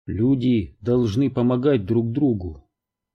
Люди должны помогать друг другу.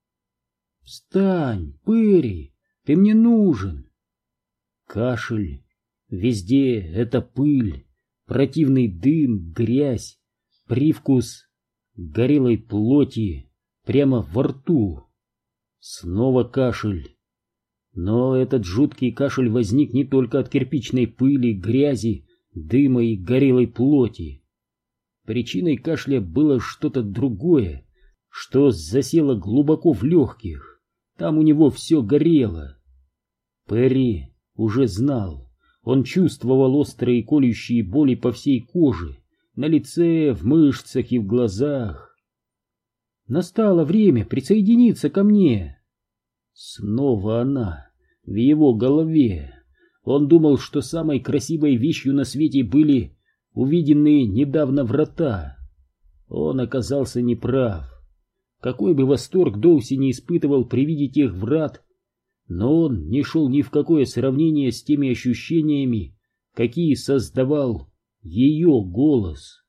«Встань, Перри, ты мне нужен!» Кашель. Везде это пыль, противный дым, грязь, привкус горелой плоти прямо во рту. Снова кашель. Но этот жуткий кашель возник не только от кирпичной пыли, грязи, дыма и горелой плоти. Причиной кашля было что-то другое, что засело глубоко в легких. Там у него все горело. Перри уже знал. Он чувствовал острые колющие боли по всей коже, на лице, в мышцах и в глазах. Настало время присоединиться ко мне. Снова она в его голове. Он думал, что самой красивой вещью на свете были увиденные недавно врата. Он оказался неправ. Какой бы восторг Доуси не испытывал при виде тех врат, но он не шел ни в какое сравнение с теми ощущениями, какие создавал ее голос.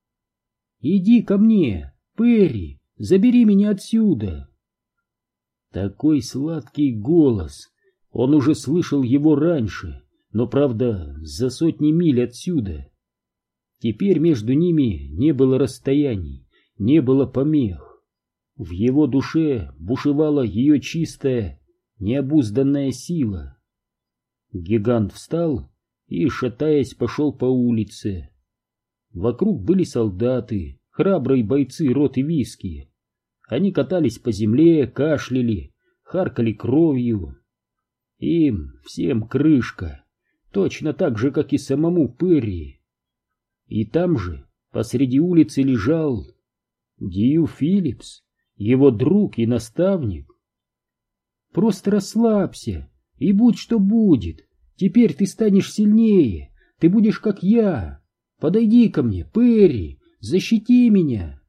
«Иди ко мне, Перри, забери меня отсюда!» Такой сладкий голос! Он уже слышал его раньше, но, правда, за сотни миль отсюда. Теперь между ними не было расстояний, не было помех. В его душе бушевала ее чистая, необузданная сила. Гигант встал и, шатаясь, пошел по улице. Вокруг были солдаты, храбрые бойцы роты Виски. Они катались по земле, кашляли, харкали кровью. Им всем крышка, точно так же, как и самому Перри. И там же, посреди улицы, лежал Дью Филлипс, его друг и наставник. «Просто расслабься, и будь что будет. Теперь ты станешь сильнее, ты будешь как я. Подойди ко мне, Перри, защити меня!»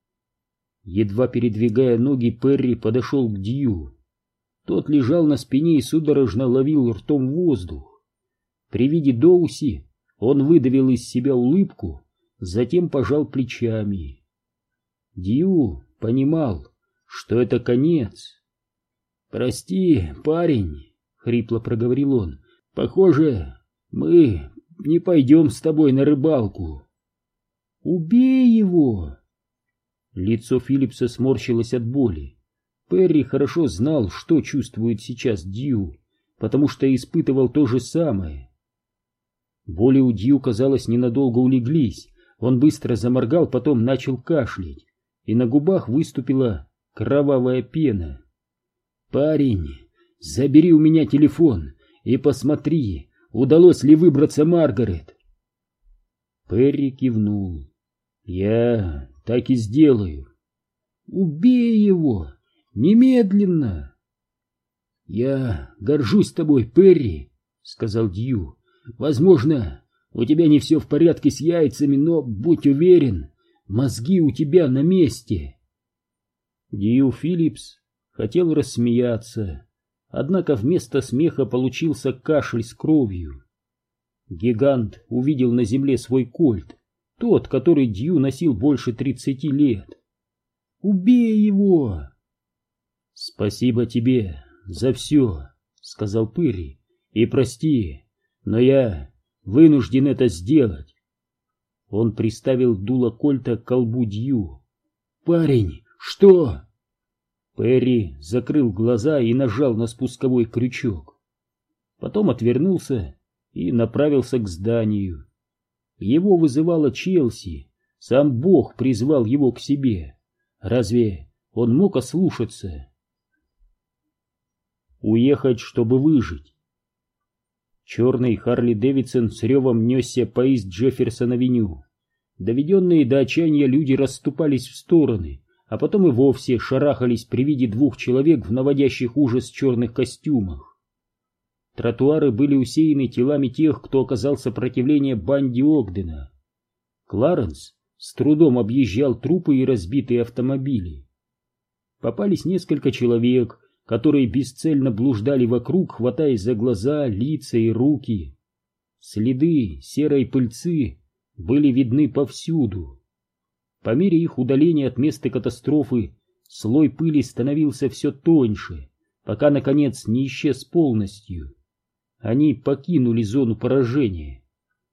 Едва передвигая ноги, Перри подошел к Дью. Тот лежал на спине и судорожно ловил ртом воздух. При виде Доуси он выдавил из себя улыбку, затем пожал плечами. Дью понимал, что это конец. «Прости, парень», — хрипло проговорил он, — «похоже, мы не пойдем с тобой на рыбалку». «Убей его!» Лицо Филлипса сморщилось от боли. Перри хорошо знал, что чувствует сейчас Дью, потому что испытывал то же самое. Боли у Дью, казалось, ненадолго улеглись. Он быстро заморгал, потом начал кашлять, и на губах выступила кровавая пена. «Парень, забери у меня телефон и посмотри, удалось ли выбраться Маргарет». Перри кивнул. «Я так и сделаю». «Убей его! Немедленно!» «Я горжусь тобой, Перри», — сказал Дью. «Возможно, у тебя не все в порядке с яйцами, но, будь уверен, мозги у тебя на месте». Дью Филлипс хотел рассмеяться, однако вместо смеха получился кашель с кровью. Гигант увидел на земле свой кольт, тот, который Дью носил больше 30 лет. «Убей его!» «Спасибо тебе за все», — сказал Перри, — «и прости, но я вынужден это сделать». Он приставил дуло кольта к колбу Дью. «Парень, что?» Перри закрыл глаза и нажал на спусковой крючок. Потом отвернулся и направился к зданию. Его вызывала Челси, сам Бог призвал его к себе. Разве он мог ослушаться? Уехать, чтобы выжить. Черный Харли Дэвидсон с ревом несся по Ист Джефферсон-авеню. Доведенные до отчаяния люди расступались в стороны, а потом и вовсе шарахались при виде двух человек в наводящих ужас черных костюмах. Тротуары были усеяны телами тех, кто оказал сопротивление банде Огдена. Кларенс с трудом объезжал трупы и разбитые автомобили. Попались несколько человек, которые бесцельно блуждали вокруг, хватаясь за глаза, лица и руки. Следы серой пыльцы были видны повсюду. По мере их удаления от места катастрофы слой пыли становился все тоньше, пока, наконец, не исчез полностью. Они покинули зону поражения.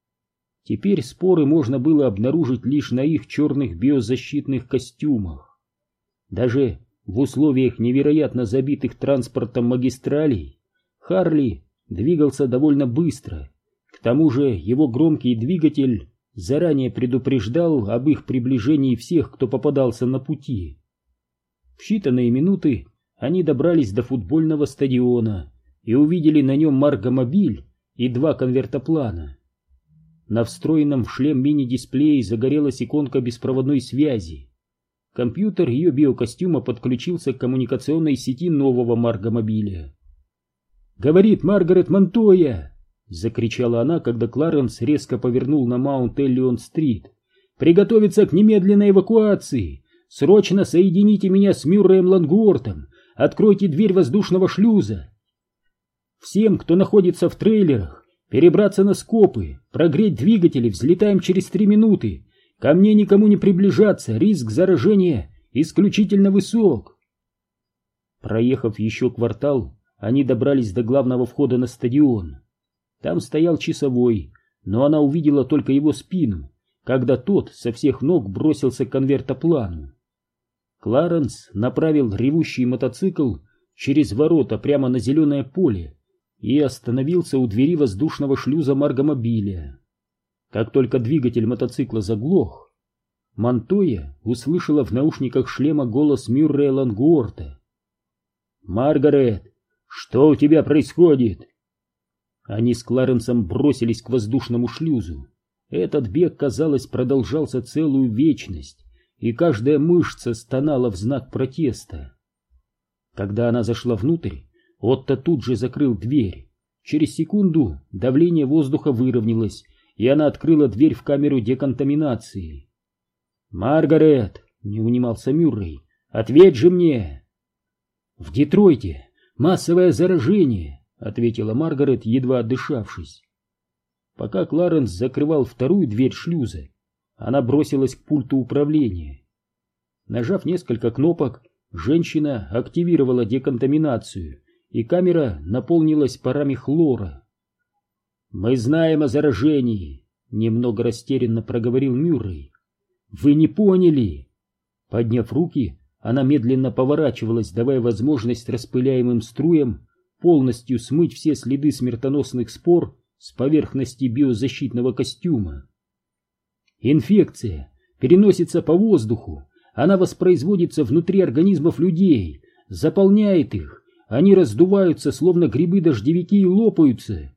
Теперь споры можно было обнаружить лишь на их черных биозащитных костюмах. Даже в условиях невероятно забитых транспортом магистралей Харли двигался довольно быстро. К тому же его громкий двигатель заранее предупреждал об их приближении всех, кто попадался на пути. В считанные минуты они добрались до футбольного стадиона и увидели на нем маргомобиль и 2 конвертоплана. На встроенном в шлем мини-дисплее загорелась иконка беспроводной связи. Компьютер ее биокостюма подключился к коммуникационной сети нового маргомобиля. «Говорит Маргарет Монтоя!» — закричала она, когда Кларенс резко повернул на Маунт-Эллион-стрит. «Приготовиться к немедленной эвакуации! Срочно соедините меня с Мюрреем Лангуортом! Откройте дверь воздушного шлюза! Всем, кто находится в трейлерах, перебраться на скопы, прогреть двигатели, взлетаем через 3 минуты! Ко мне никому не приближаться, риск заражения исключительно высок!» Проехав еще квартал, они добрались до главного входа на стадион. Там стоял часовой, но она увидела только его спину, когда тот со всех ног бросился к конвертоплану. Кларенс направил ревущий мотоцикл через ворота прямо на зеленое поле и остановился у двери воздушного шлюза маргомобиля. Как только двигатель мотоцикла заглох, Монтоя услышала в наушниках шлема голос Мюррея Лангуорта. «Маргарет, что у тебя происходит?» Они с Кларенсом бросились к воздушному шлюзу. Этот бег, казалось, продолжался целую вечность, и каждая мышца стонала в знак протеста. Когда она зашла внутрь, Отто тут же закрыл дверь. Через секунду давление воздуха выровнялось, и она открыла дверь в камеру деконтаминации. «Маргарет!» — не унимался Мюррей. «Ответь же мне!» «В Детройте массовое заражение!» — ответила Маргарет, едва отдышавшись. Пока Кларенс закрывал вторую дверь шлюза, она бросилась к пульту управления. Нажав несколько кнопок, женщина активировала деконтаминацию, и камера наполнилась парами хлора. «Мы знаем о заражении», — немного растерянно проговорил Мюррей. «Вы не поняли!» Подняв руки, она медленно поворачивалась, давая возможность распыляемым струям полностью смыть все следы смертоносных спор с поверхности биозащитного костюма. «Инфекция переносится по воздуху, она воспроизводится внутри организмов людей, заполняет их, они раздуваются, словно грибы-дождевики, и лопаются».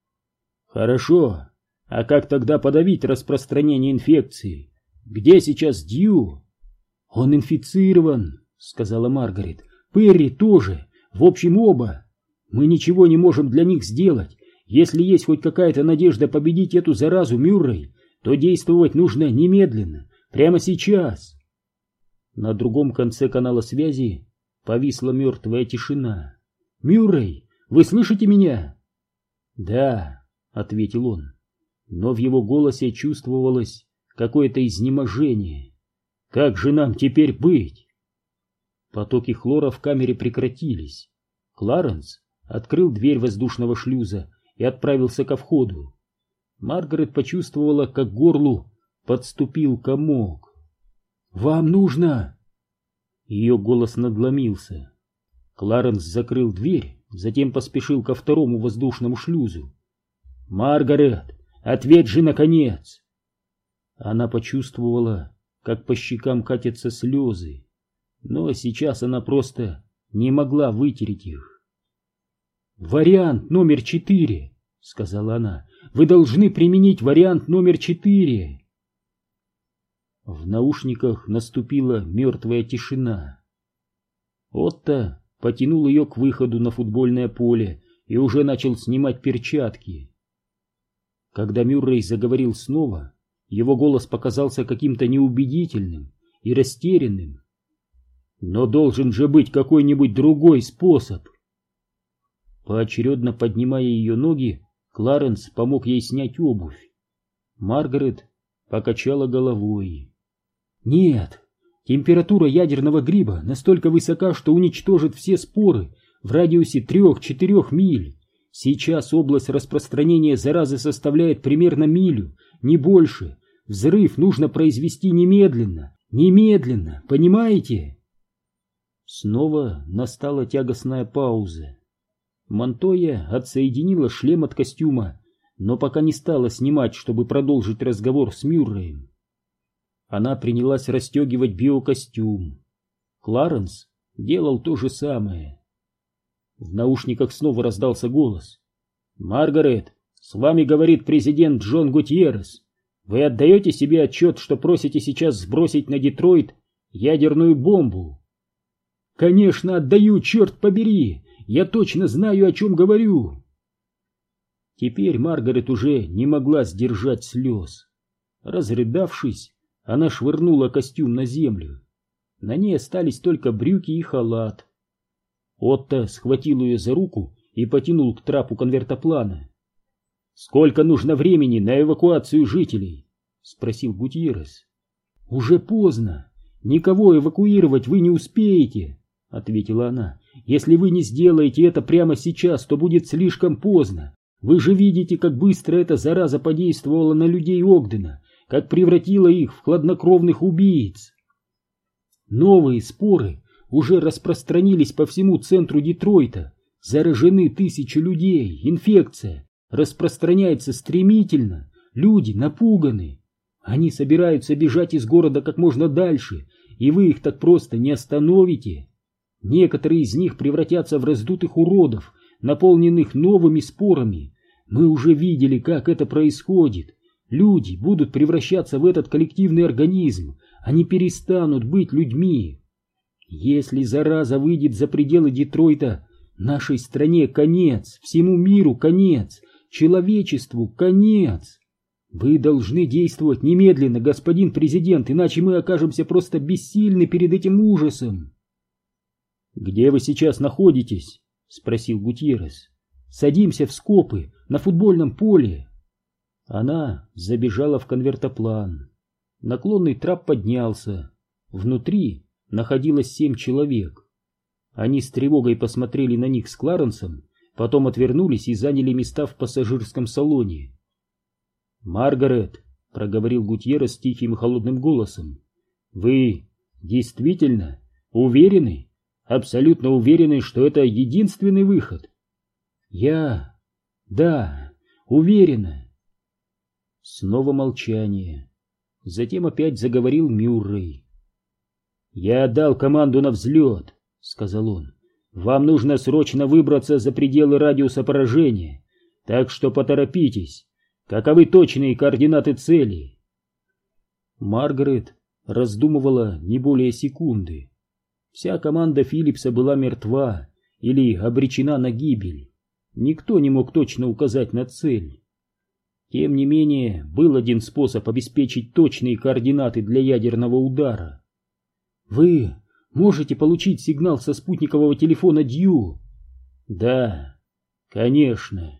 «Хорошо, а как тогда подавить распространение инфекции? Где сейчас Дью?» «Он инфицирован», — сказала Маргарет. «Перри тоже, в общем оба. Мы ничего не можем для них сделать. Если есть хоть какая-то надежда победить эту заразу, Мюррей, то действовать нужно немедленно, прямо сейчас». На другом конце канала связи повисла мертвая тишина. «Мюррей, вы слышите меня?» «Да», — ответил он, но в его голосе чувствовалось какое-то изнеможение. «Как же нам теперь быть?» Потоки хлора в камере прекратились. Кларенс открыл дверь воздушного шлюза и отправился ко входу. Маргарет почувствовала, как к горлу подступил комок. «Вам нужно...» Ее голос надломился. Кларенс закрыл дверь, затем поспешил ко второму воздушному шлюзу. «Маргарет, ответь же, наконец!» Она почувствовала, как по щекам катятся слезы, но сейчас она просто не могла вытереть их. «Вариант номер 4», — сказала она. «Вы должны применить вариант номер 4». В наушниках наступила мертвая тишина. Отто потянул ее к выходу на футбольное поле и уже начал снимать перчатки. Когда Мюррей заговорил снова, его голос показался каким-то неубедительным и растерянным. «Но должен же быть какой-нибудь другой способ». Поочередно поднимая ее ноги, Кларенс помог ей снять обувь. Маргарет покачала головой. Нет, температура ядерного гриба настолько высока, что уничтожит все споры в радиусе 3-4 миль. Сейчас область распространения заразы составляет примерно милю, не больше. Взрыв нужно произвести немедленно, немедленно, понимаете? Снова настала тягостная пауза. Монтоя отсоединила шлем от костюма, но пока не стала снимать, чтобы продолжить разговор с Мюрреем. Она принялась расстегивать биокостюм. Кларенс делал то же самое. В наушниках снова раздался голос. «Маргарет, с вами говорит президент Джон Гутьеррес. Вы отдаете себе отчет, что просите сейчас сбросить на Детройт ядерную бомбу?» «Конечно, отдаю, черт побери! Я точно знаю, о чем говорю!» Теперь Маргарет уже не могла сдержать слез. Разрыдавшись, она швырнула костюм на землю. На ней остались только брюки и халат. Отто схватил ее за руку и потянул к трапу конвертоплана. «Сколько нужно времени на эвакуацию жителей?» — спросил Гутьеррес. «Уже поздно. Никого эвакуировать вы не успеете», — ответила она. «Если вы не сделаете это прямо сейчас, то будет слишком поздно. Вы же видите, как быстро эта зараза подействовала на людей Огдена, как превратила их в хладнокровных убийц. Новые споры уже распространились по всему центру Детройта. Заражены тысячи людей. Инфекция распространяется стремительно. Люди напуганы. Они собираются бежать из города как можно дальше, и вы их так просто не остановите. Некоторые из них превратятся в раздутых уродов, наполненных новыми спорами. Мы уже видели, как это происходит. Люди будут превращаться в этот коллективный организм. Они перестанут быть людьми. Если зараза выйдет за пределы Детройта, нашей стране конец, всему миру конец, человечеству конец. Вы должны действовать немедленно, господин президент, иначе мы окажемся просто бессильны перед этим ужасом. «Где вы сейчас находитесь?» — спросил Гутьеррес. «Садимся в скопы на футбольном поле». Она забежала в конвертоплан. Наклонный трап поднялся. Внутри находилось 7 человек. Они с тревогой посмотрели на них с Кларенсом, потом отвернулись и заняли места в пассажирском салоне. «Маргарет», — проговорил Гутьеррес тихим и холодным голосом, — «вы действительно уверены, абсолютно уверены, что это единственный выход?» Да, уверена». Снова молчание. Затем опять заговорил Мюррей. «Я отдал команду на взлет», — сказал он. «Вам нужно срочно выбраться за пределы радиуса поражения, так что поторопитесь. Каковы точные координаты цели?» Маргарет раздумывала не более секунды. Вся команда Филлипса была мертва или обречена на гибель. Никто не мог точно указать на цель. Тем не менее, был один способ обеспечить точные координаты для ядерного удара. «Вы можете получить сигнал со спутникового телефона Дью?» «Да, конечно».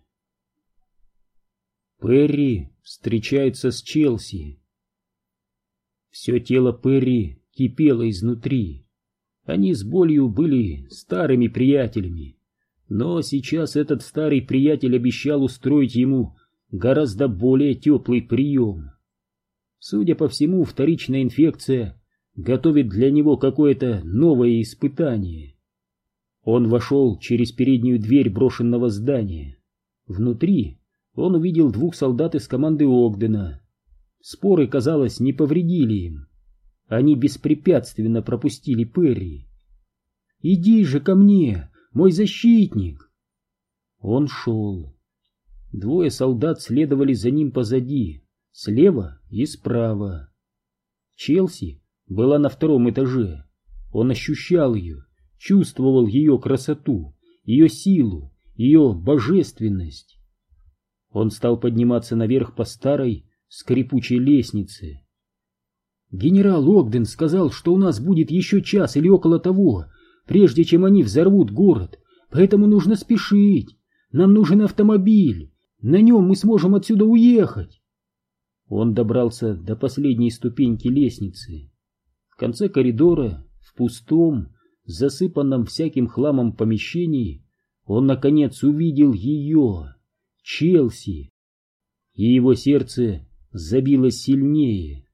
Перри встречается с Челси. Все тело Перри кипело изнутри. Они с болью были старыми приятелями, но сейчас этот старый приятель обещал устроить ему гораздо более теплый прием. Судя по всему, вторичная инфекция готовит для него какое-то новое испытание. Он вошел через переднюю дверь брошенного здания. Внутри он увидел 2 солдат из команды Огдена. Споры, казалось, не повредили им. Они беспрепятственно пропустили Перри. «Иди же ко мне, мой защитник!» Он шел. 2 солдат следовали за ним позади, слева и справа. Челси была на 2-м этаже. Он ощущал ее, чувствовал ее красоту, ее силу, ее божественность. Он стал подниматься наверх по старой скрипучей лестнице. «Генерал Огден сказал, что у нас будет еще час или около того, прежде чем они взорвут город, поэтому нужно спешить. Нам нужен автомобиль. На нем мы сможем отсюда уехать». Он добрался до последней ступеньки лестницы. В конце коридора, в пустом, засыпанном всяким хламом помещении, он наконец увидел ее, Челси, и его сердце забилось сильнее.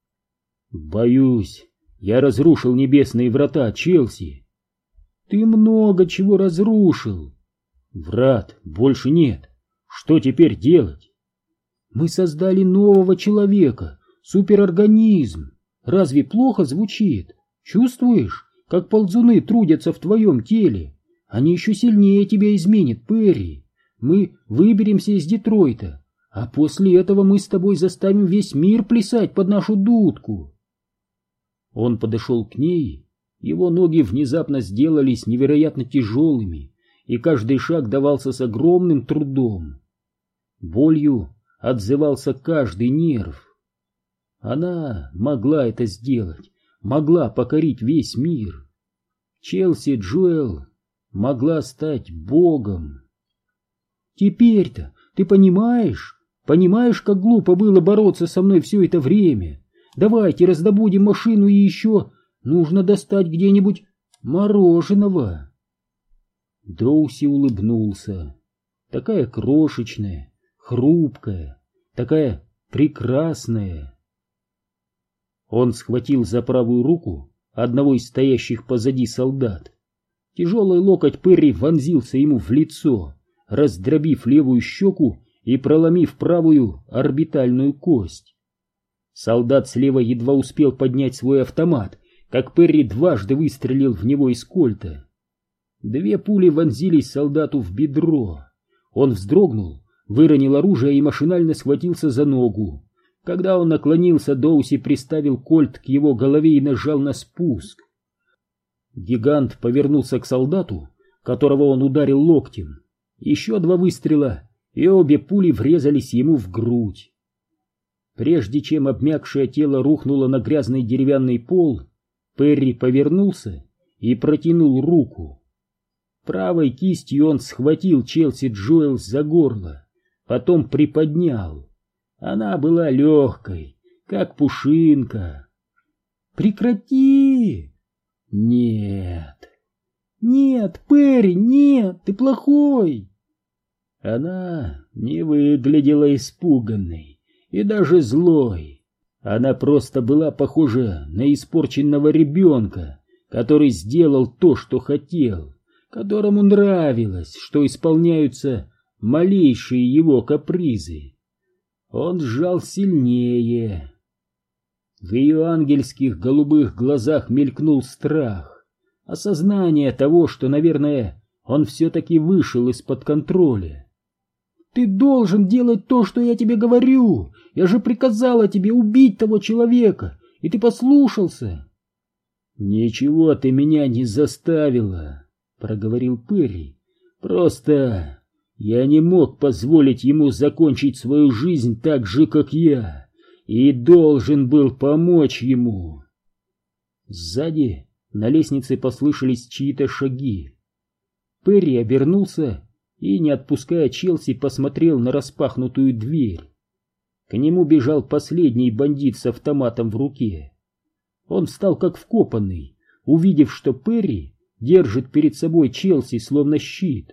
«Боюсь, я разрушил небесные врата, Челси». «Ты много чего разрушил». «Врат больше нет. Что теперь делать?» «Мы создали нового человека, суперорганизм. Разве плохо звучит? Чувствуешь, как ползуны трудятся в твоем теле? Они еще сильнее тебя изменят, Перри. Мы выберемся из Детройта, а после этого мы с тобой заставим весь мир плясать под нашу дудку». Он подошел к ней, его ноги внезапно сделались невероятно тяжелыми, и каждый шаг давался с огромным трудом. Болью отзывался каждый нерв. Она могла это сделать, могла покорить весь мир. Челси Джоэл могла стать Богом. «Теперь-то ты понимаешь, как глупо было бороться со мной все это время? Давайте раздобудем машину, и еще нужно достать где-нибудь мороженого». Доуси улыбнулся. Такая крошечная, хрупкая, такая прекрасная. Он схватил за правую руку одного из стоящих позади солдат. Тяжелый локоть Перри вонзился ему в лицо, раздробив левую щеку и проломив правую орбитальную кость. Солдат слева едва успел поднять свой автомат, как Перри дважды выстрелил в него из кольта. 2 пули вонзились солдату в бедро. Он вздрогнул, выронил оружие и машинально схватился за ногу. Когда он наклонился, Доуси приставил кольт к его голове и нажал на спуск. Гигант повернулся к солдату, которого он ударил локтем. Еще 2 выстрела, и обе пули врезались ему в грудь. Прежде чем обмякшее тело рухнуло на грязный деревянный пол, Перри повернулся и протянул руку. Правой кистью он схватил Челси Джоэл за горло, потом приподнял. Она была легкой, как пушинка. «Прекрати!» «Нет!» «Нет, Перри, нет, ты плохой!» Она не выглядела испуганной и даже злой. Она просто была похожа на испорченного ребенка, который сделал то, что хотел, которому нравилось, что исполняются малейшие его капризы. Он сжал сильнее. В ее ангельских голубых глазах мелькнул страх, осознание того, что, наверное, он все-таки вышел из-под контроля. «Ты должен делать то, что я тебе говорю! Я же приказала тебе убить того человека, и ты послушался!» «Ничего ты меня не заставила», — проговорил Перри. «Просто я не мог позволить ему закончить свою жизнь так же, как я, и должен был помочь ему». Сзади на лестнице послышались чьи-то шаги. Перри обернулся и, не отпуская Челси, посмотрел на распахнутую дверь. К нему бежал последний бандит с автоматом в руке. Он встал как вкопанный, увидев, что Перри держит перед собой Челси словно щит.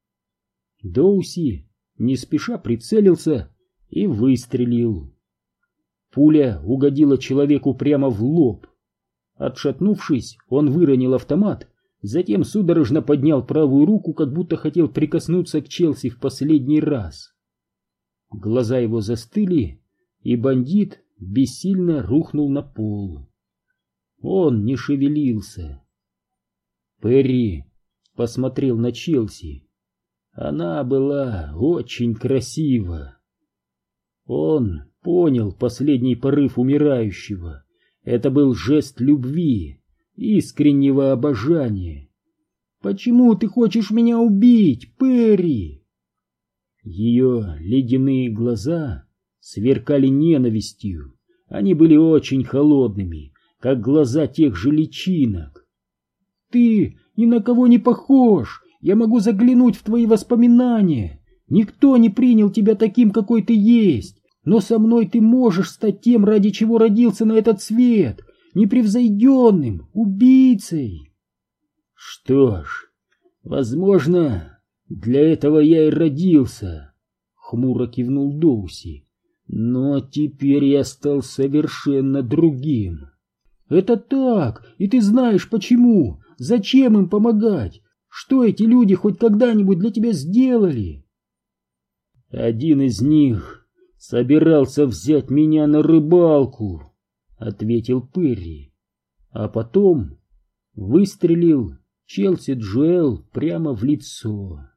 Доуси не спеша прицелился и выстрелил. Пуля угодила человеку прямо в лоб. Отшатнувшись, он выронил автомат, затем судорожно поднял правую руку, как будто хотел прикоснуться к Челси в последний раз. Глаза его застыли, и бандит бессильно рухнул на пол. Он не шевелился. Перри посмотрел на Челси. Она была очень красива. Он понял последний порыв умирающего. Это был жест любви, искреннего обожания. «Почему ты хочешь меня убить, Перри?» Ее ледяные глаза сверкали ненавистью. Они были очень холодными, как глаза тех же личинок. «Ты ни на кого не похож. Я могу заглянуть в твои воспоминания. Никто не принял тебя таким, какой ты есть. Но со мной ты можешь стать тем, ради чего родился на этот свет. непревзойденным убийцей. Что ж, возможно, для этого я и родился, хмуро кивнул Доуси. Но теперь я стал совершенно другим. Это так, и ты знаешь почему. Зачем им помогать? Что эти люди хоть когда-нибудь для тебя сделали? Один из них собирался взять меня на рыбалку, ответил Перри, а потом выстрелил Челси Джоэл прямо в лицо.